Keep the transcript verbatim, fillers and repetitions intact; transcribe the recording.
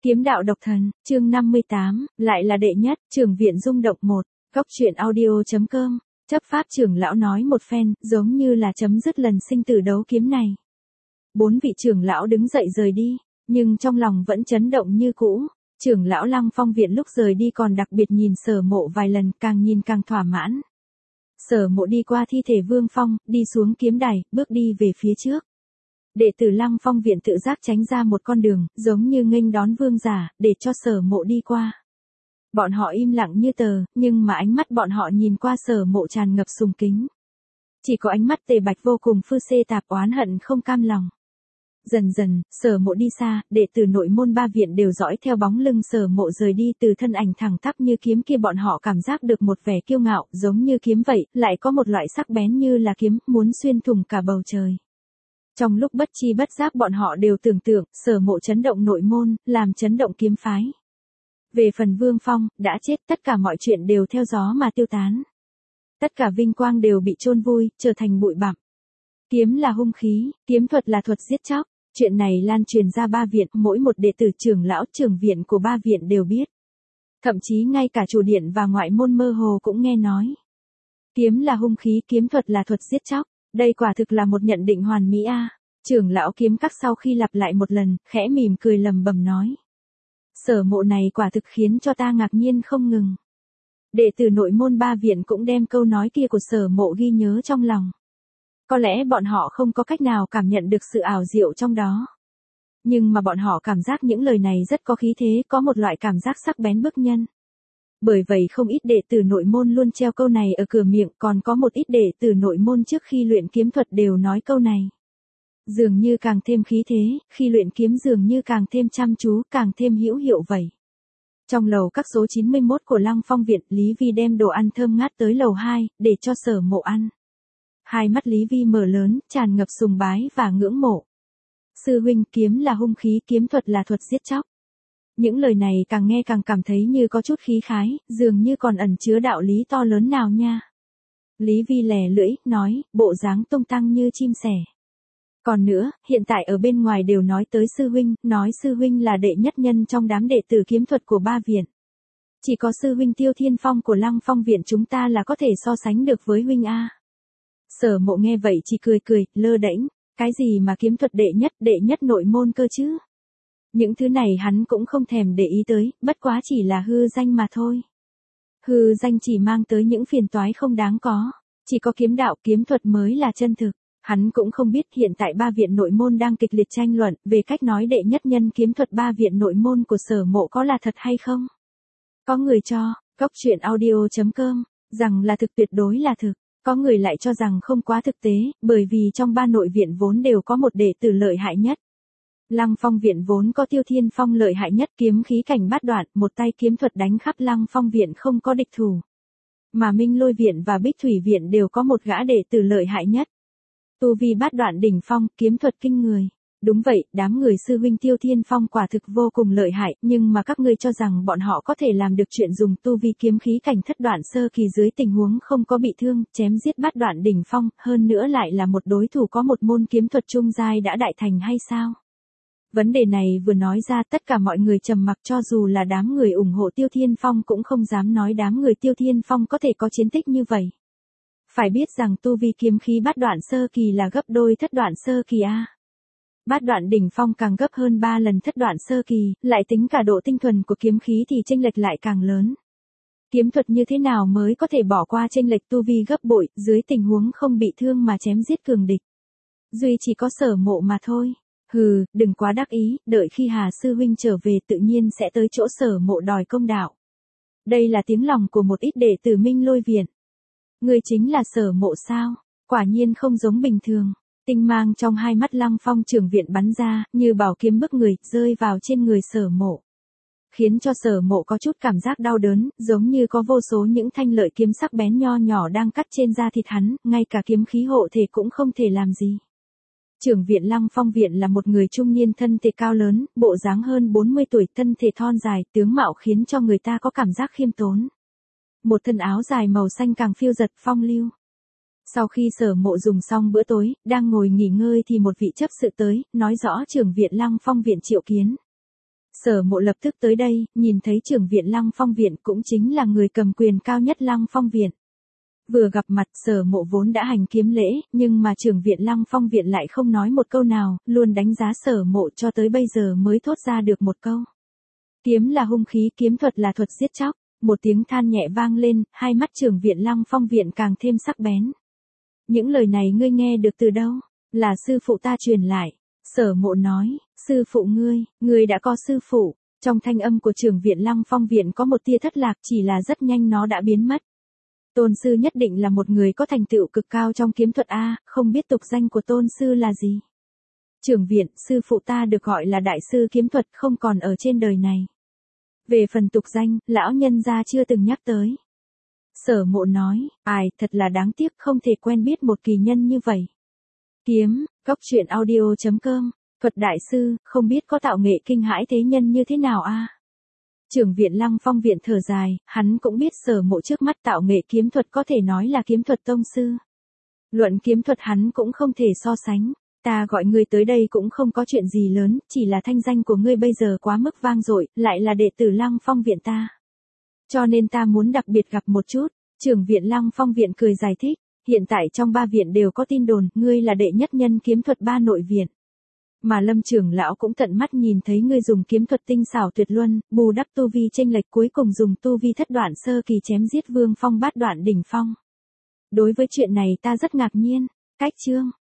Kiếm đạo độc thần, chương năm mươi tám, lại là đệ nhất, trưởng viện rung động một, góc truyện audio.com, chấp pháp trưởng lão nói một phen, giống như là chấm dứt lần sinh tử đấu kiếm này. Bốn vị trưởng lão đứng dậy rời đi, nhưng trong lòng vẫn chấn động như cũ. Trưởng lão Lăng Phong viện lúc rời đi còn đặc biệt nhìn Sở Mộ vài lần, càng nhìn càng thỏa mãn. Sở Mộ đi qua thi thể Vương Phong, đi xuống kiếm đài, bước đi về phía trước. Đệ tử Lăng Phong viện tự giác tránh ra một con đường, giống như nghênh đón vương giả, để cho Sở Mộ đi qua. Bọn họ im lặng như tờ, nhưng mà ánh mắt bọn họ nhìn qua Sở Mộ tràn ngập sùng kính. Chỉ có ánh mắt Tề Bạch vô cùng phư xê tạp oán hận không cam lòng. Dần dần, Sở Mộ đi xa, đệ tử nội môn ba viện đều dõi theo bóng lưng Sở Mộ rời đi, từ thân ảnh thẳng tắp như kiếm kia bọn họ cảm giác được một vẻ kiêu ngạo, giống như kiếm vậy, lại có một loại sắc bén như là kiếm, muốn xuyên thủng cả bầu trời. Trong lúc bất chi bất giác bọn họ đều tưởng tượng, Sở Mộ chấn động nội môn, làm chấn động kiếm phái. Về phần Vương Phong, đã chết, tất cả mọi chuyện đều theo gió mà tiêu tán. Tất cả vinh quang đều bị chôn vùi, trở thành bụi bặm. Kiếm là hung khí, kiếm thuật là thuật giết chóc. Chuyện này lan truyền ra ba viện, mỗi một đệ tử trưởng lão trưởng viện của ba viện đều biết. Thậm chí ngay cả chủ điện và ngoại môn mơ hồ cũng nghe nói. Kiếm là hung khí, kiếm thuật là thuật giết chóc. Đây quả thực là một nhận định hoàn mỹ a. Trưởng lão kiếm các sau khi lặp lại một lần, khẽ mỉm cười lầm bầm nói. Sở Mộ này quả thực khiến cho ta ngạc nhiên không ngừng. Đệ tử nội môn ba viện cũng đem câu nói kia của Sở Mộ ghi nhớ trong lòng. Có lẽ bọn họ không có cách nào cảm nhận được sự ảo diệu trong đó. Nhưng mà bọn họ cảm giác những lời này rất có khí thế, có một loại cảm giác sắc bén bức nhân. Bởi vậy không ít đệ tử nội môn luôn treo câu này ở cửa miệng, còn có một ít đệ tử nội môn trước khi luyện kiếm thuật đều nói câu này. Dường như càng thêm khí thế, khi luyện kiếm dường như càng thêm chăm chú, càng thêm hữu hiệu vậy. Trong lầu các số chín mươi mốt của Lăng Phong viện, Lý Vi đem đồ ăn thơm ngát tới lầu hai, để cho Sở Mộ ăn. Hai mắt Lý Vi mở lớn, tràn ngập sùng bái và ngưỡng mộ. Sư huynh, kiếm là hung khí, kiếm thuật là thuật giết chóc. Những lời này càng nghe càng cảm thấy như có chút khí khái, dường như còn ẩn chứa đạo lý to lớn nào nha. Lý Vi lè lưỡi, nói, bộ dáng tung tăng như chim sẻ. Còn nữa, hiện tại ở bên ngoài đều nói tới sư huynh, nói sư huynh là đệ nhất nhân trong đám đệ tử kiếm thuật của ba viện. Chỉ có sư huynh Tiêu Thiên Phong của Lăng Phong viện chúng ta là có thể so sánh được với huynh A. Sở Mộ nghe vậy chỉ cười cười, lơ đễnh, cái gì mà kiếm thuật đệ nhất, đệ nhất nội môn cơ chứ? Những thứ này hắn cũng không thèm để ý tới, bất quá chỉ là hư danh mà thôi. Hư danh chỉ mang tới những phiền toái không đáng có, chỉ có kiếm đạo, kiếm thuật mới là chân thực. Hắn cũng không biết hiện tại ba viện nội môn đang kịch liệt tranh luận về cách nói đệ nhất nhân kiếm thuật ba viện nội môn của Sở Mộ có là thật hay không. Có người cho, góc truyện audio.com, rằng là thực, tuyệt đối là thực. Có người lại cho rằng không quá thực tế, bởi vì trong ba nội viện vốn đều có một đệ tử lợi hại nhất. Lăng Phong viện vốn có Tiêu Thiên Phong lợi hại nhất, kiếm khí cảnh bát đoạn, một tay kiếm thuật đánh khắp Lăng Phong viện không có địch thủ. Mà Minh Lôi viện và Bích Thủy viện đều có một gã đệ tử lợi hại nhất. Tu vi bát đoạn đỉnh phong, kiếm thuật kinh người. Đúng vậy, đám người sư huynh Tiêu Thiên Phong quả thực vô cùng lợi hại, nhưng mà các ngươi cho rằng bọn họ có thể làm được chuyện dùng tu vi kiếm khí cảnh thất đoạn sơ kỳ dưới tình huống không có bị thương, chém giết bát đoạn đỉnh phong, hơn nữa lại là một đối thủ có một môn kiếm thuật trung giai đã đại thành hay sao? Vấn đề này vừa nói ra tất cả mọi người trầm mặc, cho dù là đám người ủng hộ Tiêu Thiên Phong cũng không dám nói đám người Tiêu Thiên Phong có thể có chiến tích như vậy. Phải biết rằng tu vi kiếm khí bát đoạn sơ kỳ là gấp đôi thất đoạn sơ kỳ a. Bát đoạn đỉnh phong càng gấp hơn ba lần thất đoạn sơ kỳ, lại tính cả độ tinh thuần của kiếm khí thì chênh lệch lại càng lớn. Kiếm thuật như thế nào mới có thể bỏ qua chênh lệch tu vi gấp bội, dưới tình huống không bị thương mà chém giết cường địch. Duy chỉ có Sở Mộ mà thôi. Hừ, đừng quá đắc ý, đợi khi Hà sư huynh trở về tự nhiên sẽ tới chỗ Sở Mộ đòi công đạo. Đây là tiếng lòng của một ít đệ tử Minh Lôi viện. Người chính là Sở Mộ sao? Quả nhiên không giống bình thường. Tinh mang trong hai mắt Lăng Phong trưởng viện bắn ra, như bảo kiếm bức người, rơi vào trên người Sở Mộ. Khiến cho Sở Mộ có chút cảm giác đau đớn, giống như có vô số những thanh lợi kiếm sắc bén nho nhỏ đang cắt trên da thịt hắn, ngay cả kiếm khí hộ thể cũng không thể làm gì. Trưởng viện Lăng Phong viện là một người trung niên thân thể cao lớn, bộ dáng hơn bốn mươi tuổi, thân thể thon dài, tướng mạo khiến cho người ta có cảm giác khiêm tốn. Một thân áo dài màu xanh càng phiêu giật phong lưu. Sau khi Sở Mộ dùng xong bữa tối, đang ngồi nghỉ ngơi thì một vị chấp sự tới, nói rõ trưởng viện Lăng Phong viện triệu kiến. Sở Mộ lập tức tới đây, nhìn thấy trưởng viện Lăng Phong viện cũng chính là người cầm quyền cao nhất Lăng Phong viện. Vừa gặp mặt Sở Mộ vốn đã hành kiếm lễ, nhưng mà trưởng viện Lăng Phong viện lại không nói một câu nào, luôn đánh giá Sở Mộ cho tới bây giờ mới thốt ra được một câu. Kiếm là hung khí, kiếm thuật là thuật giết chóc. Một tiếng than nhẹ vang lên, hai mắt trưởng viện Lăng Phong viện càng thêm sắc bén. Những lời này ngươi nghe được từ đâu? Là sư phụ ta truyền lại. Sở Mộ nói, sư phụ ngươi, ngươi đã có sư phụ. Trong thanh âm của trưởng viện Lăng Phong viện có một tia thất lạc, chỉ là rất nhanh nó đã biến mất. Tôn sư nhất định là một người có thành tựu cực cao trong kiếm thuật a, không biết tục danh của tôn sư là gì? Trưởng viện, sư phụ ta được gọi là đại sư kiếm thuật, không còn ở trên đời này. Về phần tục danh, lão nhân gia chưa từng nhắc tới. Sở Mộ nói, ai, thật là đáng tiếc không thể quen biết một kỳ nhân như vậy. Kiếm, góc truyện audio chấm com, thuật đại sư, không biết có tạo nghệ kinh hãi thế nhân như thế nào a? Trưởng viện Lăng Phong viện thở dài, hắn cũng biết Sở Mộ trước mắt tạo nghệ kiếm thuật có thể nói là kiếm thuật tông sư. Luận kiếm thuật hắn cũng không thể so sánh. Ta gọi ngươi tới đây cũng không có chuyện gì lớn, chỉ là thanh danh của ngươi bây giờ quá mức vang dội, lại là đệ tử Lăng Phong viện ta. Cho nên ta muốn đặc biệt gặp một chút. Trưởng viện Lăng Phong viện cười giải thích, hiện tại trong ba viện đều có tin đồn, ngươi là đệ nhất nhân kiếm thuật ba nội viện. Mà Lâm trưởng lão cũng tận mắt nhìn thấy ngươi dùng kiếm thuật tinh xảo tuyệt luân, bù đắp tu vi chênh lệch, cuối cùng dùng tu vi thất đoạn sơ kỳ chém giết Vương Phong bát đoạn đỉnh phong. Đối với chuyện này ta rất ngạc nhiên. Cách chương